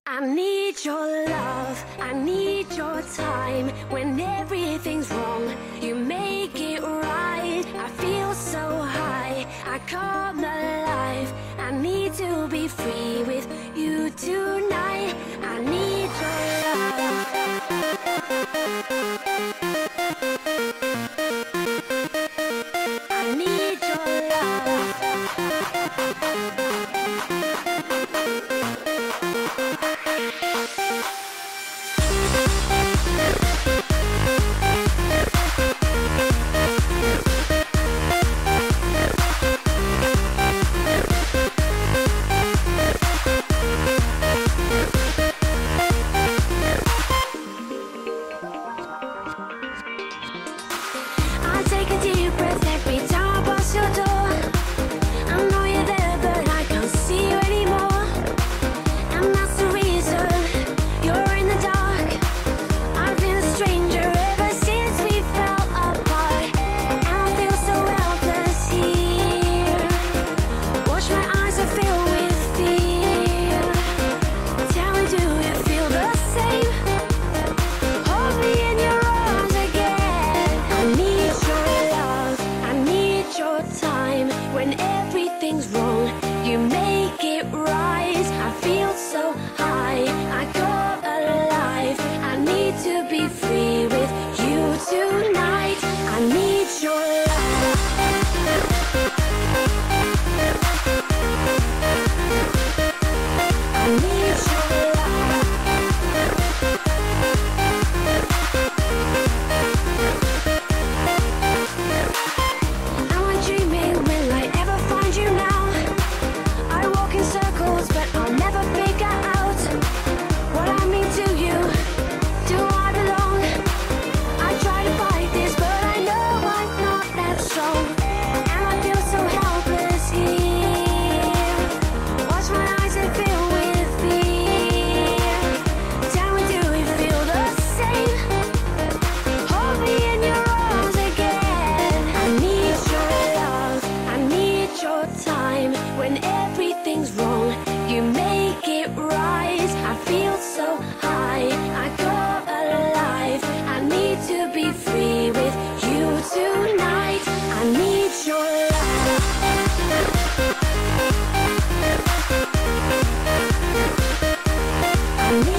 I need your love, I need your time. When everything's wrong, you make it right. I feel so high, I come alive. I need to be free with you tonight. I need your love. I need your love. I take a deep breath every time I pass your door. I know you're there, but I can't see you anymore. And that's the reason you're in the dark. I've been a stranger ever since we fell apart. And I feel so helpless here. Watch my eyes are filled with fear. Tell me, do you feel the same? Hold me in your arms again. I need your love, I need your time. When everything's wrong, you make it right. I feel so high, I come alive. I need to be free with you tonight. I need your love. I need your love. Am I dreaming? Will I ever find you now? I walk in circles, but I'll never figure out what I mean to you. Do I belong? I try to fight this, but I know I'm not that strong. And I feel so helpless here. Watch my eyes and fill with fear. Tell me, do you feel the same? Hold me in your arms again. I need your love, I need your time. When everything's wrong, you make it right. I feel so high, I come alive. I need to be free with you tonight. I need your love. I need